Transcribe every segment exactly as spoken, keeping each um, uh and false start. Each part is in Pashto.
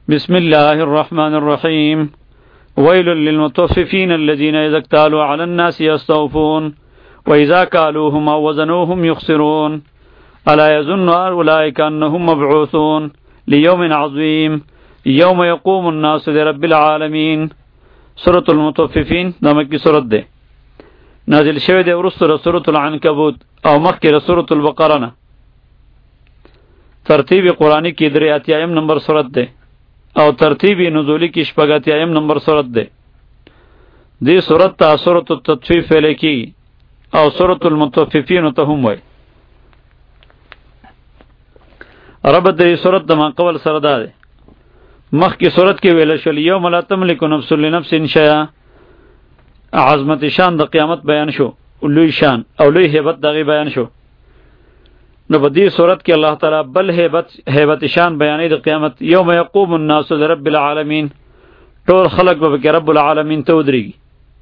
بسم الله الرحمن الرحيم ويل للمطففين الذين إذا اكتالوا على الناس يستوفون وإذا كالوهم أو وزنوهم يخسرون ألا يظن أولئك أنهم مبعوثون ليوم عظيم يوم يقوم الناس لرب العالمين. سورة المطففين دا مکی سورت ده نازل شوه ده ورست سورة العنکبوت او مخی سورة البقرة نه. ترتیب قرآنی کی در اتیایم نمبر سورت ده او ترتیبی نزولی کی شپگاتیایم نمبر سورت ده. دی سورت تا سورت التطفیف ویلے کی او سورت المطففین تا هم وی. ربط دی سورت دا من قبل سردا ده. مخ کی صورت کې ویل شول یوم لا تملک نفس لنفس شیئا، عظمت شان د قیامت بیان شو، لوی شان او لوی هیبت دغه بیان شو. نو په دې صورت کې الله تعالی بل هیبت هیبت شان بیانې د قیامت. یوم یقوم الناس لرب العالمین، ټول خلق به کې رب العالمین ته ودرېږي.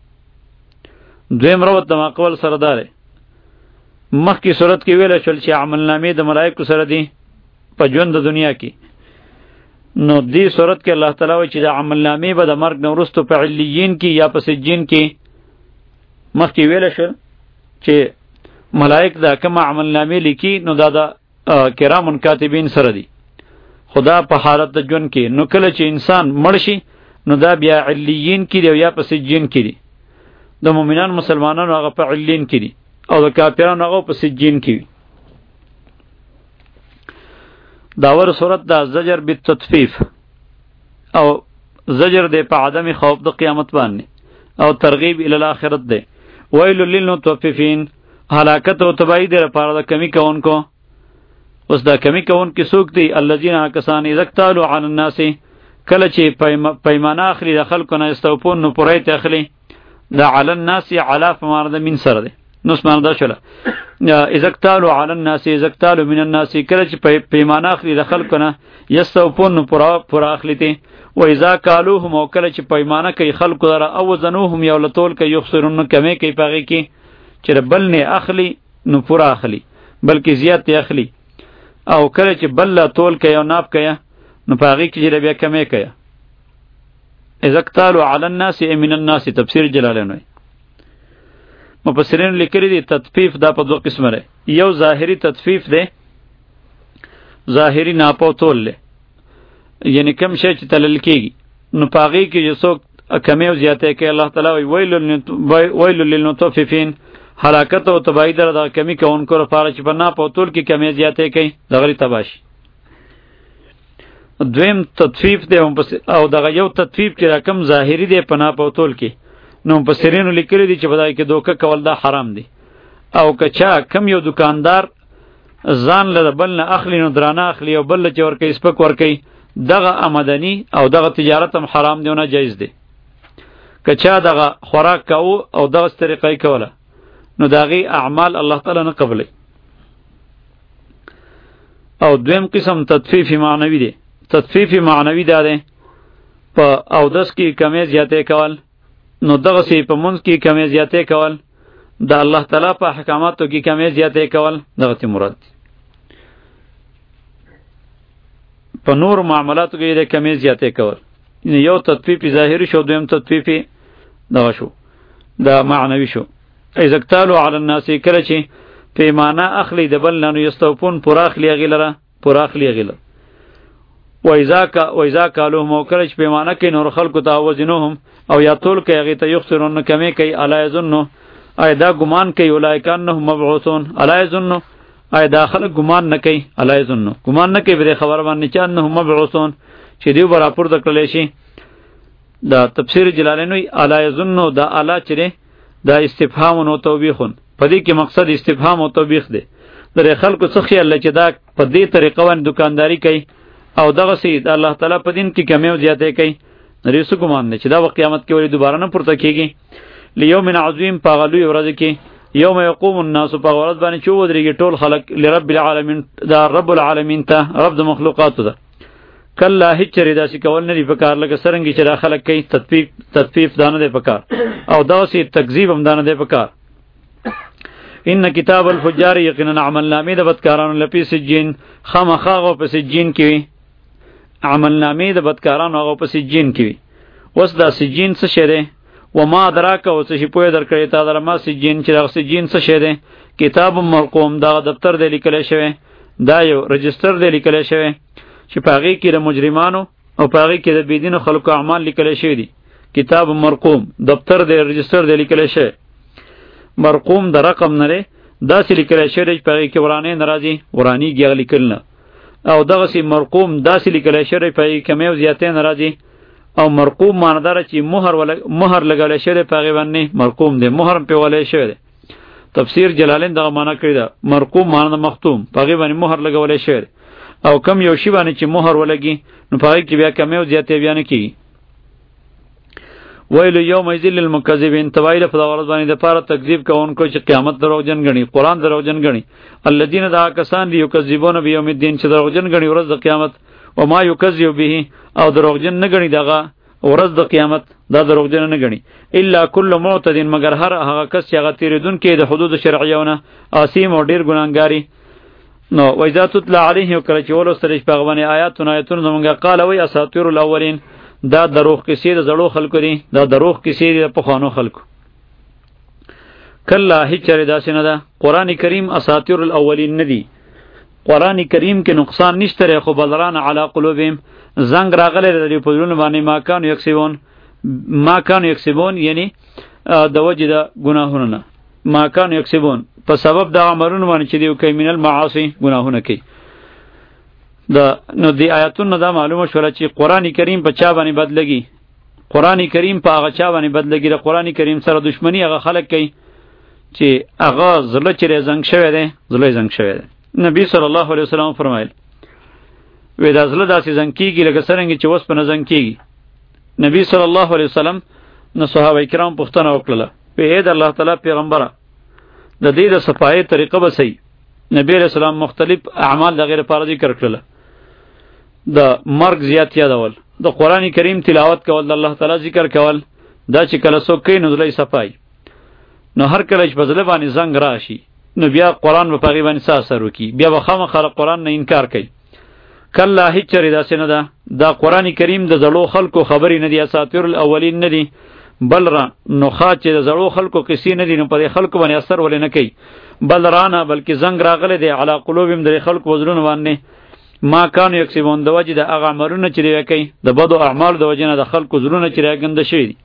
دویم روت د ماقبل سره داره. مخ کی صورت کې ویل شول چې عمل نامې د ملائکه سره دي په ژوند د دنیا کې. نو دی صورت کې الله تعالی وایي چې د عمل نامې به د مرګ نه وروسته په علیین کې یا په سجین کې مخکې ویل شول چې ملائک دا کوم عمل نامې لیکي نو دا د کرام کاتبین سره دي. خدا په حالت د ژوند کې نو کله چې انسان مړ شي نو دا بیا علیین کې دی یا په سجین کې دی. د مؤمنان مسلمانانو هغه په علیین کې دي او د کافرانو هغه په سجین کې وي. داور صورت دا زجر بالتطفیف او زجر دے پا عدم خوف دا قیامت باندې او ترغیب الی الاخرت دے. ویل للمطففین، ہلاکت و تباہی دے پارا دا کمی کون کو. اس دا کمی کون کی سوک دی الذین آکسان اذا اکتالوا علی الناس، کله چې پیمانه اخلی دا خلقنا استوپون نو پرایت اخلی. دا علی الناس علا فمارد من سر دے نوس مارده شوله. اذا اکتالوا علی الناس اذا اکتالوا من الناس، کله چې پیمانه اخلی د خلکو نه یستوفون نو پورا اخلی تی. و اذا کالوهم، او کله چې پیمانه کوي خلکو دره او وزنوهم یو لتول کوي یخسرون نو کمی کوي پاغي کې چې بل نه اخلی نو پورا اخلی بلکې زیات اخلی. او کله چې بل تول کوي او ناپ کوي نو پاغي کې چې بیا کمی کوي. اذا اکتالوا علی الناس من الناس تفسیر جلالین وی. مفسرین لیکلی دی تطفیف دا په دو قسمه ده. یو ظاهری تطفیف ده، ظاهری ناپو تول له، یعنی کم شی چې تلل کیږي نو پاغي کې چې څوک کمی او زیاته کوي الله تعالی وی ویل ویل للمطففین، هلاکت او تباہی در دا کمی کوونکو لپاره چې په ناپو تول کې کمی زیاته کوي دغه تباشي. دویم تطفیف ده او دغه یو تطفیف چې رقم ظاهری ده په ناپو تول کې نو مفسرینو لیکلی دی چې بدای کې دوکه کول دا حرام دی. او کچا کم یو دکاندار ځان له بل نه اخلی نو درانه اخلی او بل چې ورکې سپک ورکې دغه آمدنی او دغه تجارت هم حرام دی او نه جایز دی. کچا دغه خوراک کاو او دغه طریقې کوله نو دغه اعمال الله تعالی نه قبلې. او دویم قسم تطفیف معنوی دی. تطفیف معنوی دا دی په او دس کې کمی زیاتې کول نو دغه سی په منځ کې کمی زیاتې کول، د الله تعالی په احکاماتو کې کمی زیاتې کول دغه تی مراد دی. په نور معاملاتو کې د کمی زیاتې کول یو تطفیف ظاهری شو، دویم تطفیف دغه شو دا معنوي شو. اذا اکتالوا علی الناس، کله چې پیمانه اخلی د بل نه یستوفون پورا اخلی غیلره پورا اخلی غیلره. و اذا کا و اذا کالوهم، کله چې پیمانه کې نور خلکو ته وزنوهم او یا طول کوي هغه ته یخسرون کمی کوي. الا یظنوا، ای دا ګمان کوي اولئک انهم مبعوثون. الا یظنوا، ای دا خلک ګمان نه کوي. الا یظنوا، ګمان نه کوي به خبر باندې چې انهم مبعوثون چې دیو برا پور د کړل شي. دا تفسیر جلالین وی الا یظنوا دا الا چره دا استفهام او توبیخون، په دې کې مقصد استفهام او توبیخ دی. در خلکو څه خیال چې دا په دې طریقه باندې دکانداری کوي او دغه سي الله تعالی په دین کې کمی او زیاتې کوي. ریسو ګمان نه چې دا وخت قیامت کې ولی دوباره نه پورته کیږي. لیوم عظیم، پاغلوی ورځ کې یوم یقوم الناس، په ورځ باندې چې ودرېږي ټول خلق لرب العالمین، دا رب العالمین ته رب د مخلوقاتو ده. کله هیڅ چری داسې کول نه دی پکار لکه سرنګي چې را خلق کوي. تطفیف تطفیف دانه دی پکار او داسې تکذیب هم دانه دی پکار. ان کتاب الفجار، یقینا عمل نامې د بدکارانو لپی سجین، خامخا غو په سجین کې عملنامې د بدکارانو هغه په سجین کې وي. اوس دا سجین څه شی دی؟ وما ادراک او څه شی پوهې درکړی تا در ما سجین چې دغه سجین څه شی دی؟ کتاب مرقوم، دغه دفتر دی لیکلی شوی، دا یو رجستر دی لیکلی شوی چې په هغې کې د مجرمانو او په هغې کې د بېدینو خلکو اعمال لیکلی شوي دي. کتاب مرقوم دفتر دی، رجستر دی لیکلی شوی. مرقوم د رقم نه دی، داسې لیکلی شوی دی چې په هغې کې ورانې نه راځي، ورانېږي هغه لیکل نه. او دغسې مرقوم داسې لیکلی شوی دی په هغې کې کمې او زیاتې نه راځي. او مرقوم معنی داره چې مهر مهر لګولی شوی دی په هغې باندې مرقوم دی، مهر هم پرې ولی شوی دی. تفسیر جلالین دغه معنی کړې ده، مرقوم معنی د مختوم، په هغې باندې مهر لګولی شوی دی. او کم یو شي باندې چې مهر ولګي نو په هغې کې بیا کمې او زیاتې بیا نه کېږي. ویل یومئذ للمکذبین، تباهي ده په دغه ورځ باندې دپاره تکذیب کوونکو چې قیامت دروغجن ګڼي، قرآن دروغجن ګڼي. الذین دغه کسان دي یکذبون بیوم الدین چې دروغجن ګڼي ورځ د قیامت. وما یکذب به، او دروغجن نه ګڼي دغه ورځ د قیامت، دا دروغجن نه ګڼي. الا کل معتد، مگر هر هغه کس چې هغه تېرېدونکی د حدود شرعیونه، آثیم او ډېر ګناهګاري. نو وإذا تتلى عليه، کله چې ولوستل شي په هغه باندې آیاتونه آیتونه زمونږ، قال وی اساطیر الاولین، دا دروغ کیسې د زړو خلکو دي، دا دروغ کیسې دي د پخوانو خلکو. کله هیڅ چېرې داسې نه ده. قرآن کریم اساطیر الاولین نه دي. قرآن کریم کې نقصان نشته دی، خو بلران علی قلوبهم، زنګ راغلی دی په زړونو باندې، ما کانو یکسبون، ما کانو یکسبون یعنی د وجې د ګناهونو نه، ما کانو یکسبون په سبب د عملونو باندې چې دیو کوي، من المعاصی ګناهونه کوي. دا نو دی آیاتونو دا معلومه شوله چې قرآن کریم په چا باندې بدلږي. قرآن کریم په هغه چا باندې بدلږي د قرآن کریم سره دشمنی هغه خلک کوي چې هغه زړه چې زنګ شوی دی، زړه یې زنګ شوی دی. نبی صلی الله علیه وسلم فرمایل وی دا زړه داسې زنګ کېږي لکه څرنګه چې اوسپنه زنګ کېږي. نبی صلی الله علیه وسلم نو صحابه کرام پوښتنه وکړله، وی ای د الله تعالی پیغمبره د دې د صفایي طریقه به صحیح؟ نبی علیہ السلام مختلف اعمال د غیر لپاره ذکر کړله. د مرګ زیات یادول، د قرآن کریم تلاوت کول، د الله تعالی ذکر کول، دا چې کله څوک کوي نو زړه یې صفایي. نو هر کله چې په زړه باندې زنګ راشي نو بیا قرآن به په هغې باندې څه اثر وکړي، بیا به خامخا قرآن نه انکار کوي. کله هیڅ چېرې داسې نه ده. دا قرآن کریم د زړو خلکو خبرې نه دي، اساطیر الاولین نه دي، بل را نخا چې د زړو خلکو قصې نه دي نو په دې خلکو باندې اثر ولې نه کوي. بل رانه بلکې زنګ راغلی دی علی قلوبهم، د خلکو وزرونو باندې، ما کانو یکسبون، د وجې د هغه عملونه چې دوی کوي، د بدو اعمالو د وجې نه د خلکو زړونه چې راګنده شوي دي.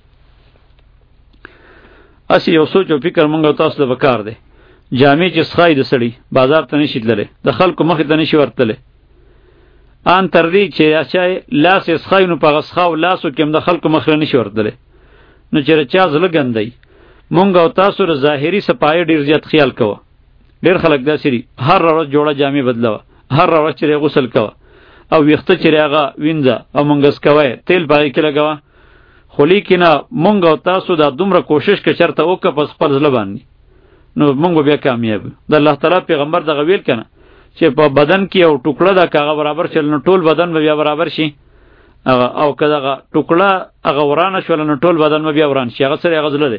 هسې یو سوچ او فکر مونږ او تاسو ته پکار دی. جامې چې څښای د سړي بازار ته نشي تللی، د خلکو مخې ته نشي ورتلی، ان تر دې چې چا لاس یې څښای نو په هغه څښاو لاسو کې هم د خلکو مخې ته نشي ورتلی. نو چېرې چا زړه ګندی، مونږ او تاسو د ظاهري صفایي ډېر زیات خیال کوه. ډېر خلک داسې دي، هر ورځ جوړه جامې بدلوه، هر ورځ چې غسل کوه، او ویښته چې هغه وینځه او منګس کوی، تیل په هغې کې لګوه. خو لیکن مونږ او تاسو دا دومره کوشش که چېرته وکړه په خپل زړه باندې نو مونږ به بیا کامیاب یو. د الله تعالی پیغمبر دغه ویل که نه چې په بدن کې یو ټوکړه ده که هغه برابر شول نو ټول بدن به بیا برابر شي، او که دغه ټوکړه هغه ورانه شوله نو ټول بدن به بیا وران شي. هغه سره هغه زړه دی.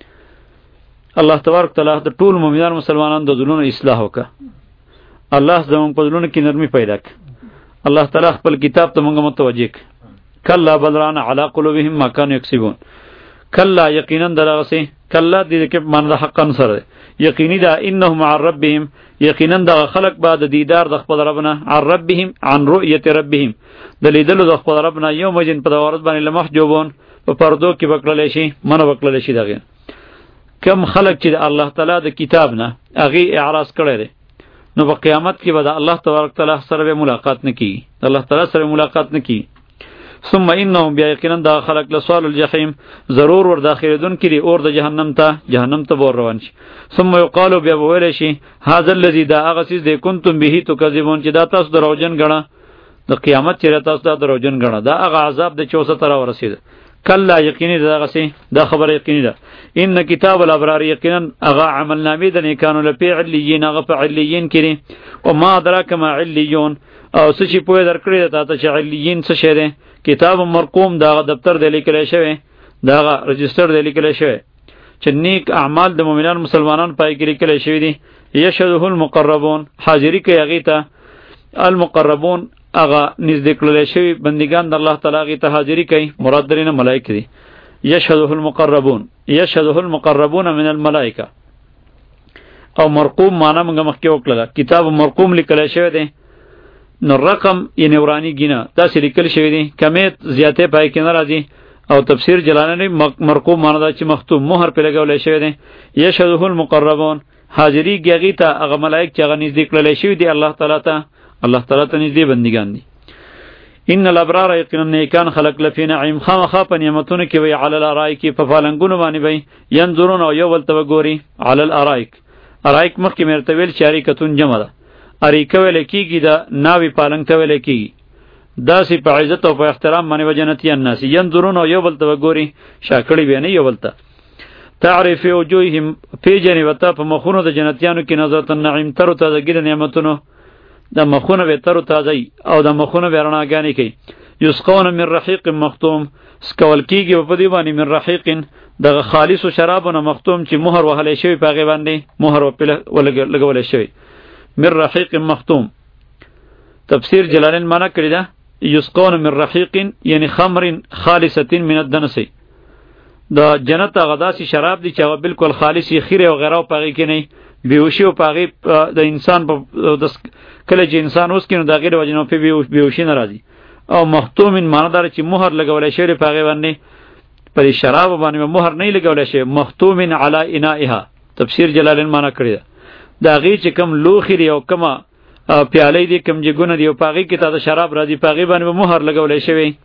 الله تبارک تعالی د ټول مؤمنان مسلمانانو د زړونو اصلاح وکړه. الله زموږ په زړونو کې نرمي پیدا کړه. الله تعالی خپل کتاب ته موږ متوجه کړه. کلا بل ران علی قلوبهم ما کانوا یکسبون. کلا یقینا دغسې، کلا دې کې معنی د حقا سره یقیني ده، انهم عن ربهم، یقینا دغه خلق به د دیدار د خپل رب نه، عن ربهم عن رؤیت ربهم، د لیدلو د خپل رب نه، یوم جن په دغه ورځ باندې لمحجوبون، په پردو کې بکړلی شي، منع بکړلی شي. دغه کم خلق چې د الله تعالی د کتاب نه هغې اعراض کړی دی نو په قیامت کې به د الله تبارک تعالی سره به ملاقات نه کیږي، د الله تعالی سره ملاقات نه کیږي. ثم انهم بیا یقینا دا خلق لسوال الجحیم، ضرور ور داخلېدونکي دي اور د جهنم ته، جهنم ته به روان شي. ثم یقالو بیا به ویلی شي هذا الذي، دا هغه څیز دی کنتم به تکذبون چې دا تاسو دروغجن ګڼه، د قیامت چې تاسو دا دروغجن ګڼه، دا هغه عذاب دی چې اوسه ته راورسېده. کلا یقیني ده دغسې، دا خبره یقیني ده. ان کتاب الابرار، یقینا هغه عملنامې د نیکانو لپې علیین، هغه په علیین کې دي. وما ادراک ما علیون، او څه شي پوهې درکړې ده تا ته چې علیین څه شی دی؟ کتاب مرقوم، دا هغه دفتر دی لیکلی شوی، دا هغه رجسټر دی لیکلی شوی چې نیک اعمال د مؤمنان مسلمانان پای کې لیکلی شوي دي. یشهده المقربون، حاضري کوي هغې ته المقربون، هغه نږدې کړل شوی بندگان د الله تعالی غي ته حاضری کوي، مراد درینه ملائکه دي. یشهده المقربون، یشهده المقربون من الملائکه. او مرقوم معنا موږ مخکې وکړه، کتاب مرقوم لیکل شوی دی. نو رقم یې نورانی گینا دا سې لیکل شوی دی، کمیت زیاته پای کې ناراضي. او تفسیر جلالانی مرقوم معنا دا چې مختوم مہر په لګول شوی دی. یشهده المقربون، حاضری گیږي ته هغه ملائک چې هغه نږدې کړل شوی دی الله تعالی ته، الله تعالی ته نږدې بندگان دي. ان الابرار یقینا نیکان خلق لفی نعیم، خامخا په نعمتونو کې وی علی الارائک، په فالنګونو باندې وی ينظرون او یو ولته وګوري. علی الارائک، ارائک مخکې مرتویل شریکتون جمع ده، اریکه ویل کیږي دا ناوی پالنګ ته ویل کیږي. داسې په عزت او په احترام باندې وجنتیان ناس ينظرون او یو ولته وګوري، شاکړی به نه یو ولته. تعرف وجوههم، پیجنې وته په مخونو د جنتیانو کې نظرت النعیم، تر ته د ګډ نعمتونو د مخونه به تر تازه او د مخونه به رڼاګانې کوي. یسقون من رحیق مختوم، سکول کیږي په دې باندې من رحیق د خالص شرابونه مختوم چې مهر وهلې شوی په غی باندې مهر ولګول شوی. من رحیق مختوم تفسیر جلالین معنا کړی دا یسقون من رحیق یعنی خمر خالصه من الدنس، د جنت غداسي شراب دی چې هغه بالکل خالصي خیره او غیره په غی کې نه بیوشي او پاغي د انسان په کله چې انسان اوس کینو دا غیر وجنو په بیوشي ناراضي. او مختوم معنا دار چې مهر لګول شوی په غی باندې، پر شراب باندې مهر نه لګول شوی. مختوم علی انائها تفسیر جلالین معنا کړی دا غی چې کم لوخری او کما پیالې دي کم جګونه دی او پاغي کې تا شراب راځي پاغي باندې مهر لګول شوی.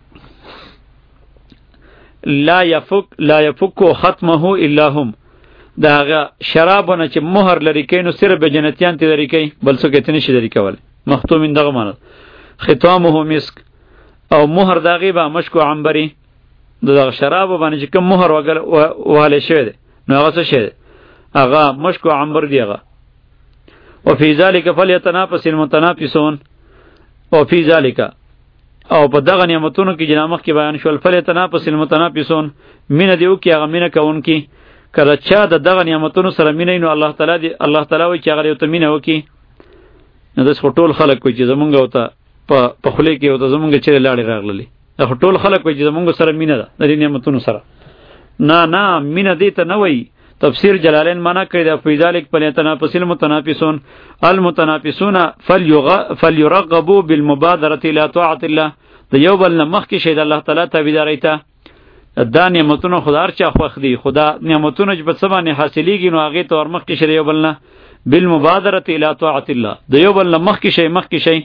لا يفك لا يفك ختمه الا هم، دا شرابونه چې مهر لري کینو صرف به جنتیان ته لري کی، بل څوک ته نشي لري کول. مختوم دغه معنی ختامه مسک، او مهر داغي به مشکو عنبری، دغه شراب باندې چې کوم مهر وګل وهاله شوی دی نو هغه څه شی دی، هغه مشکو عنبر دی هغه. وفي ذلك فليتنافس المتنافسون، وفي ذلك او په دغه نعمتونو کې جنامخ کې بیان شول فليتنافس المتنافسون، مینه دیو کې هغه مینه کوون کې کله چا د دغه نعمتونو سره مینه نو الله تعالی دی الله تعالی وی چې هغه ته مینه وکي. نو د ټول خلک کوي چې زمونږ وته په په خله کې وته زمونږ چیرې لاړې راغلي، د ټول خلک کوي چې زمونږ سره مینه ده د دې نعمتونو سره. نه نه مینه دې ته نه وای. تفسیر جلالین معنا کړی دا فیذالک فلیتنافس المتنافسون، المتنافسون فلیرغبوا بالمبادره الى طاعه الله، د یو بل نمخ کې شه د الله تعالی تابعداري ته. دا نعمتونه خدار چا خوښ دي، خدا نعمتونه چې په سبانه حاصلېږي نو هغه ته ورمخ کې شه یو بل نه بالمبادره الى طاعه الله، د یو بل نمخ کې شه مخ کې شه.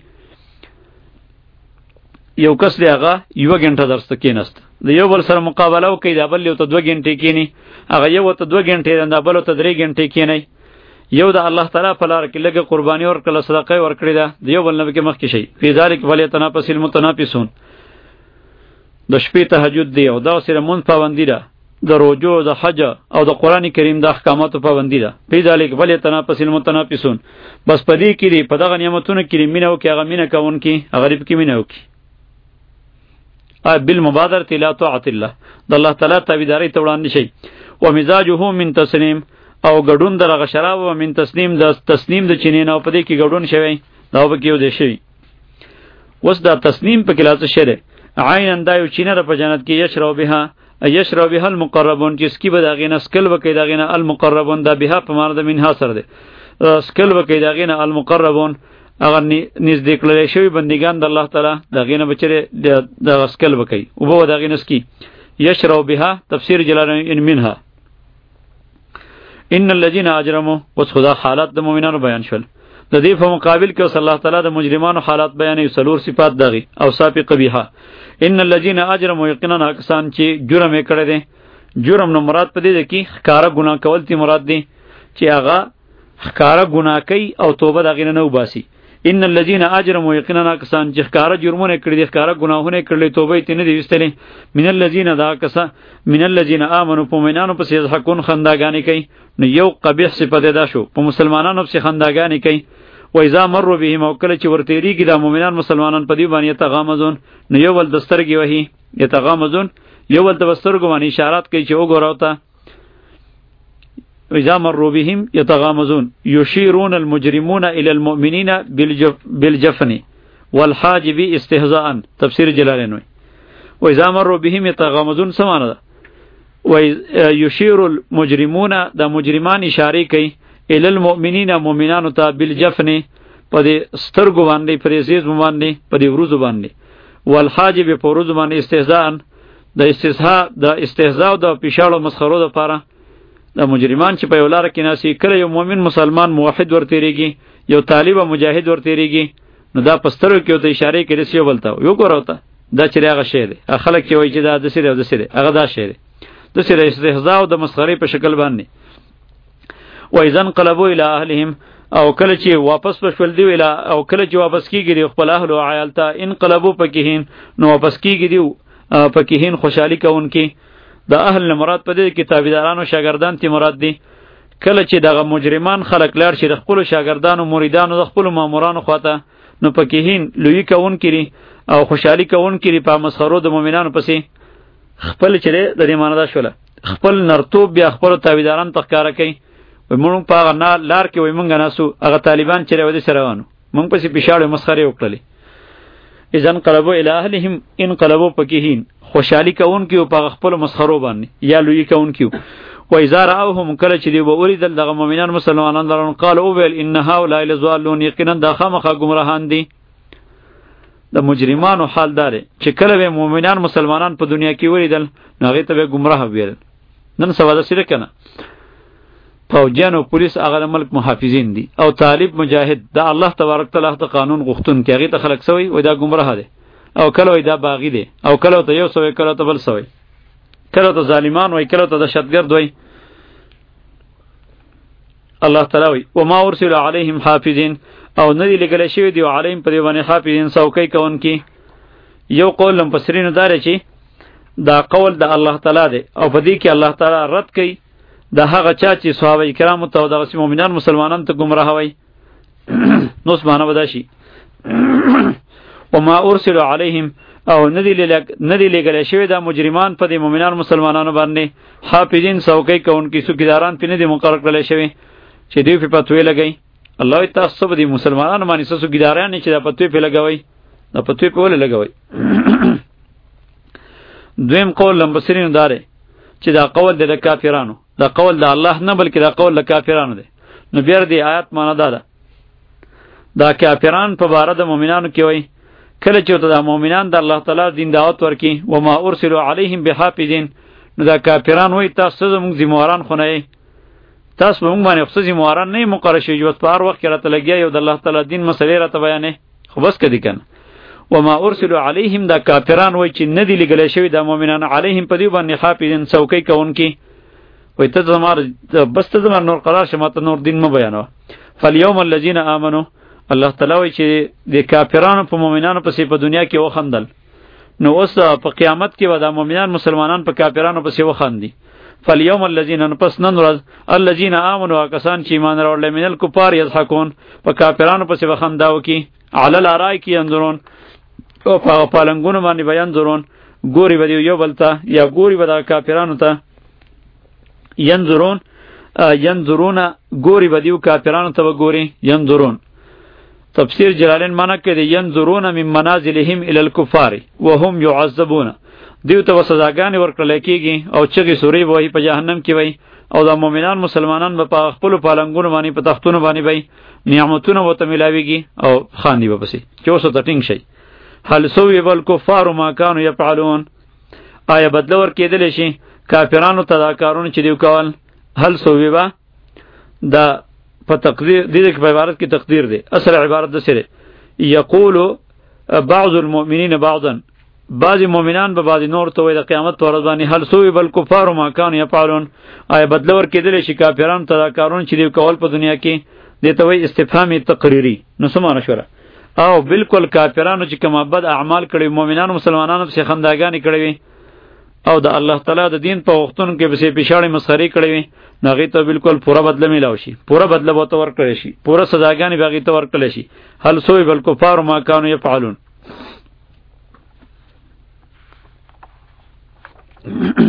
یو کس دی هغه یو غنټه درس ته کېناست، د یو بل سره مقابله وکړي، دا بل یو ته دوه غنټې کېنی، هغه یو ته دوه غنټې دا بل ته درې غنټې کېنی. یو د الله تعالی په لار کې لګه قرباني ورکړه، صدقه ورکړي، دا د یو بل نه کې مخ کې شي. فی ذلک فلیتنافس المتنافسون، د شپې تهجد دی او دا سره مون پابندی ده، د روزو، د حج او د قران کریم د احکاماتو پابندی ده. فی ذلک فلیتنافس المتنافسون، بس پدې کې دی په دغه نعمتونو کې مینه او کې هغه مینه کوون کې غریب کې مینه وکي. ا بالمبادره الى طاعه الله، د الله تعالی تابعداري ته وړاندې شي. و مزاجه من تسنیم، او ګډون درغه شراب و من تسنیم، د تسنیم د چینین او پدې کې ګډون شوی دا به کېو دی شي. وس دا تسنیم په کلاس شره عین دا یو چینه په جنت کې یشرب بها یشرب بها المقربون، چې سکی به دا غینه سکل وکي دا غینه المقربون، دا بها په معنی د منها سره ده، سکل وکي دا غینه المقربون، اگر نزدیک لری شوی بندگان د الله تعالی دا غینه بچره د سکل وکي او به دا غینه سکی یشرب بها. تفسیر جلالین منها. ان الذين اجرموا، وس خدا حالات د مؤمنانو بیان شول، د دې په مقابل کې صلی الله تعالی د مجرمانو حالات بیانې، سلور صفات دغه او صاف قبیحه. ان الذين اجرموا یقینا کسان چې جرم یې کړی دی، جرم نو مراد پدې ده کې ښکارا ګناه کول تی مراد دی، چې هغه ښکارا ګناه کوي او توبه دغه نه وباسي. ان الذين اجرموا یقینا کسان چې ښکارا جرمونه کړی دي، ښکارا ګناهونه کړی، توبه یې نه دی وستلې. من الذين دا کسان من الذين امنوا فمنانو پس یضحكون خنداګانی کوي، نو یو قبیح صفت ده شو، په مسلمانانو پس خنداګانی کوي. و اذا مروا بهم، او کله چې ورتېریږي د مؤمنان مسلمانان په دی باندې تغامزون، نو یو ول دسترګي وهي یتغامزون، یو ول دسترګو باندې اشارات کوي چې وګورئ ته. اذا مروا بهم يتغامزون يشيرون المجرمون الى المؤمنين بالجف بالجفن والحاجب استهزاء تفسیر جلالین وی و اذا مروا بهم يتغامزون سمانه ده و یشیر المجرمون دا مجرمان اشاره کوي الی المؤمنین مؤمنانو ته بالجفن په دې سترګو باندې پرېزیز باندې په دې ورځو باندې والحاجب په ورځو باندې استهزاء د استهزاء د استهزاء او د پیشاړو مسخرو لپاره د مجرمان چې په یو لار کې ناسي کله یو مؤمن مسلمان موحد ورتېریږي یو طالب مجاهد ورتېریږي نو دا پسترو کې ته اشاره کوي چې ولته یو کوروته دا چې هغه شی دی خلک چې وایي چې دا د سره د سره هغه دا شی دی د سره استهزاء او د مسخرې په شکل باندې و اذا انقلبوا الى اهلهم او کله چې واپس پښول دی ویلا او کله چې واپس کیږي دی خپل اهل او عیال ته انقلبوا پکهین نو واپس کیږي دی پکهین خوشحالي کوونکی د اهل مراد په دې کې تابعداران او شاګردان تی مراد دي کله چې دغه مجرمان خلق لار شي د خپل شاګردان او مریدانو د خپل مامورانو خواته نو پکهین لوی کون کړي او خوشحالي کون کړي په مسخرو د مؤمنانو پسې خپل چې د دې ماندا شوله خپل نرتوب بیا خپل تابعداران تخکاره کوي ومنو په هغه لار کې وای مونږ ناسو هغه طالبان چې ودی سره وانه مونږ پسې بشاړه مسخره وکړلې اذن قلبوا الى اهلهم انقلبوا پکهین خوشحالي کون کیو په خپل مسخرو باندې یا لوی کون کیو و اذا راوهم کله چې دی وریدل دغه مؤمنان مسلمانان درون قال او ویل ان هؤلاء لضالون یقینا د خامخه گمراهان دي د مجرمانو حال داره چې کله به مؤمنان مسلمانان په دنیا کې وریدل نو هغه ته به گمراه ویل نن سواد سره کنه فوجان او پولیس هغه ملک محافظین دي او طالب مجاهد دا الله تبارک تعالی ته قانون غوښتون کې هغه ته خلق سوی و دا گمراه دي او کله وای دا باغی دي او کله ته یو سوی کله ته بل سوی کله ته ظالمان وای کله ته دهشتګرد وای الله تعالی وای و ما ارسل علیهم حافظین او ندی لګل شوی دی علیهم په دی باندې حافظین څوکۍ کون کی یو قول لم پسرینو دار چی دا قول د الله تعالی دی او په دې کې الله تعالی رد کوي د هغه چا چې صحابه کرامو ته د مؤمنان مسلمانان ته گمراه وای نو سبحانه وداشي وما ارسل علیهم او ندی لګ ندی لګل شوی دا مجرمان په دی مؤمنان مسلمانانو باندې حافظین څوکۍ کون کی څوکیداران په نه دی مقرر کړل شوی چې دی په پتوې لګی الله تاسو به مسلمانانو باندې سسو ګیداران چې د پتوې په لګوي د پتوې په ول لګوي دویم قول لمبسرین داره چې دا قول د کافرانو دا قول د الله نه بلکې دا قول د کافرانو دی نو بیا دې آیات معنا ده دا کافران په باره د مؤمنانو کې وای کله چې ته د مؤمنان د الله تعالی دین دعوت ورکی و ما ارسلوا علیهم بحافظین نو دا کافران وای تاسو زموږ ذمہواران خونه تاسو موږ باندې خصوصي ذمہواران نه مقرر شوی جو په هر وخت کې راته لګیا یو د الله تعالی دین مسلې راته بیانې خو بس کدی کنه و ما ارسلوا علیهم دا کافران وای چې ندی لګل شوی د مؤمنان علیهم په دی باندې حافظین څوکۍ کوونکی وای ته زمار بس ته زمار نور قرار شماته نور دین م بیانو فالیوم الذین آمنوا الله تعالی وای چې د کافرانو په مؤمنانو پسې په دنیا کې وخندل نو اوس په قیامت کې به د مؤمنان مسلمانان په کافرانو پسې وخاندي فالیوم الذین پس نن ورځ الذین آمنوا کسان چې ایمان راوړل من الکفار یضحکون په کافرانو پسې وخنداو کی علی الارای کی انظرون او په پالنګونو باندې بیان درون ګوري به یو بلته یا ګوري به د کافرانو ته ینظرون ینظرون ګوري به دیو کافرانو ته ګوري ینظرون تفسیر جلالین معنی کوي ینظرون من منازلهم الی الکفار وهم يعذبون دیو ته سزاګانې ورکړل کېږي او چغې سوري وای په جهنم کې وای او د مؤمنان مسلمانان په خپل پالنګونو باندې په تختونو باندې وای نعمتونه وته ملاويږي او خاندي به پسې چې اوسه ټینګ شي هل سوی بل کفار ما کانوا یفعلون آیا بدل ور کېدل شي کافرانو ته دا کارونه چې دیو کول هل سوی با دا په تقدیر د دې په عبارت کې تقدیر دی اصل عبارت د سره یقول بعض المؤمنین بعضا بعضی مؤمنان به بعضی نور ته وي د قیامت پر ورځ باندې هل سوی بل کفار ما کانوا یفعلون آیا بدل ور کېدل شي کافرانو ته دا کارونه چې دیو کول په دنیا کې دته وي استفهام تقریری نو سمانه شوره او بالکل کافرانو چې کوم بد اعمال کړي مؤمنانو مسلمانانو په خنداګانی کړي او د الله تعالی د دین په وختونو کې به پیشاړي مسخري کړي نغې ته بالکل پورا بدله میلاو شي پورا بدله بوته ور کړی شي پورا سزاګانی باغی ته ور کړی شي هل سوی بل کفار ما کانوا یفعلون